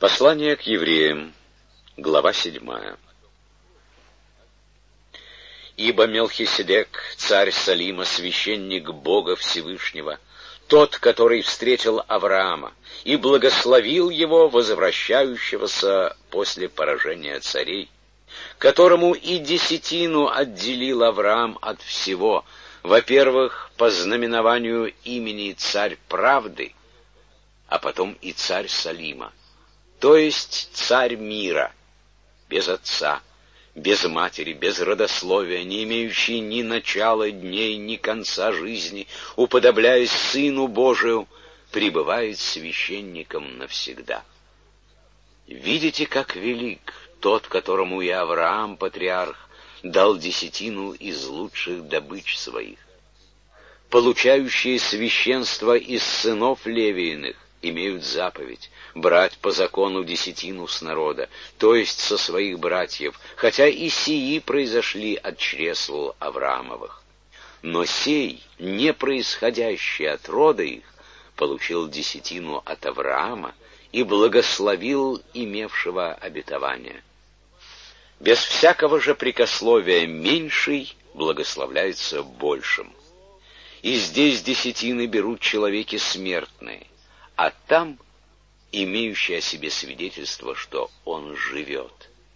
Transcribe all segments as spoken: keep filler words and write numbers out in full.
Послание к евреям, глава седьмая. Ибо Мелхиседек, царь Салима, священник Бога Всевышнего, тот, который встретил Авраама и благословил его, возвращающегося после поражения царей, которому и десятину отделил Авраам от всего, во-первых, по знаменованию имени царь правды, а потом и царь Салима, то есть царь мира, без отца, без матери, без родословия, не имеющий ни начала дней, ни конца жизни, уподобляясь Сыну Божию, пребывает священником навсегда. Видите, как велик тот, которому и Авраам, патриарх, дал десятину из лучших добыч своих. Получающие священство из сынов Левииных имеют заповедь брать по закону десятину с народа, то есть со своих братьев, хотя и сии произошли от чресл Авраамовых. Но сей, не происходящий от рода их, получил десятину от Авраама и благословил имевшего обетование. Без всякого же прикословия меньший благословляется большим. И здесь десятины берут человеки смертные, а там имеющий о себе свидетельство, что он живет.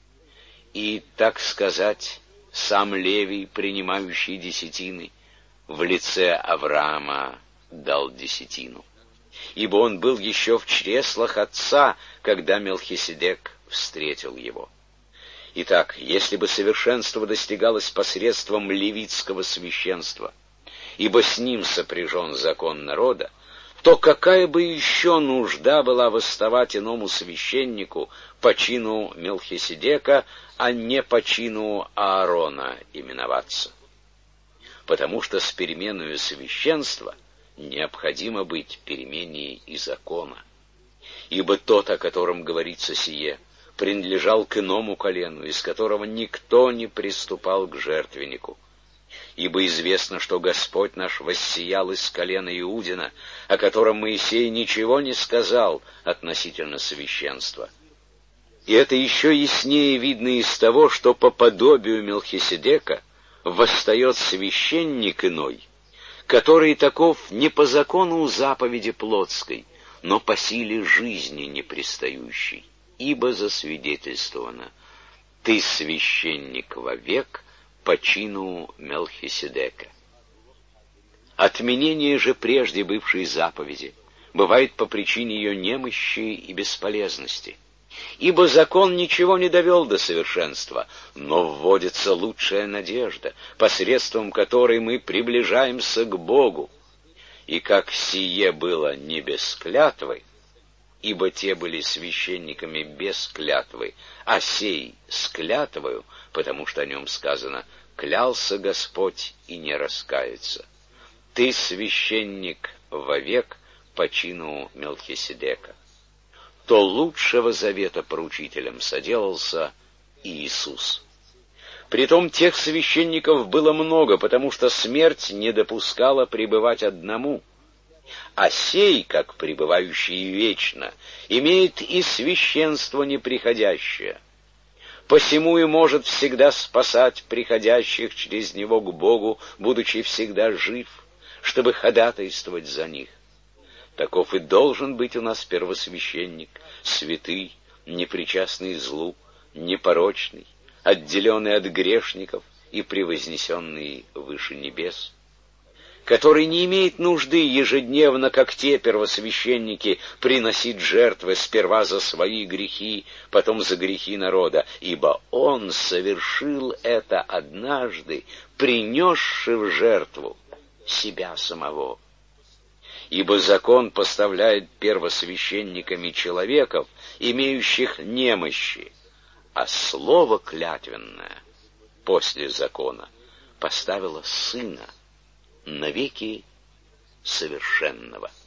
И, так сказать, сам Левий, принимающий десятины, в лице Авраама дал десятину, ибо он был еще в чреслах отца, когда Мелхиседек встретил его. Итак, если бы совершенство достигалось посредством левитского священства, ибо с ним сопряжен закон народа, то какая бы еще нужда была восставать иному священнику по чину Мелхиседека, а не по чину Аарона именоваться? Потому что с переменою священства необходимо быть перемене и закона. Ибо тот, о котором говорится сие, принадлежал к иному колену, из которого никто не приступал к жертвеннику. Ибо известно, что Господь наш воссиял из колена Иудина, о котором Моисей ничего не сказал относительно священства. И это еще яснее видно из того, что по подобию Мелхиседека восстает священник иной, который таков не по закону заповеди плотской, но по силе жизни непристающей. Ибо засвидетельствовано: «Ты священник вовек по чину Мелхиседека». Отменение же прежде бывшей заповеди бывает по причине ее немощи и бесполезности. Ибо закон ничего не довел до совершенства, но вводится лучшая надежда, посредством которой мы приближаемся к Богу. И как сие было не без клятвы, ибо те были священниками без клятвы, а сей с клятвою, потому что о нем сказано: «Клялся Господь и не раскается». Ты священник вовек по чину Мелхиседека. То лучшего завета поручителем соделался Иисус. Притом тех священников было много, потому что смерть не допускала пребывать одному. А сей, как пребывающий вечно, имеет и священство неприходящее. Посему и может всегда спасать приходящих через него к Богу, будучи всегда жив, чтобы ходатайствовать за них. Таков и должен быть у нас первосвященник, святый, непричастный злу, непорочный, отделенный от грешников и превознесенный выше небес, который не имеет нужды ежедневно, как те первосвященники, приносить жертвы сперва за свои грехи, потом за грехи народа, ибо он совершил это однажды, принесши в жертву себя самого. Ибо закон поставляет первосвященниками человеков, имеющих немощи, а слово клятвенное после закона поставило Сына, навеки совершенного.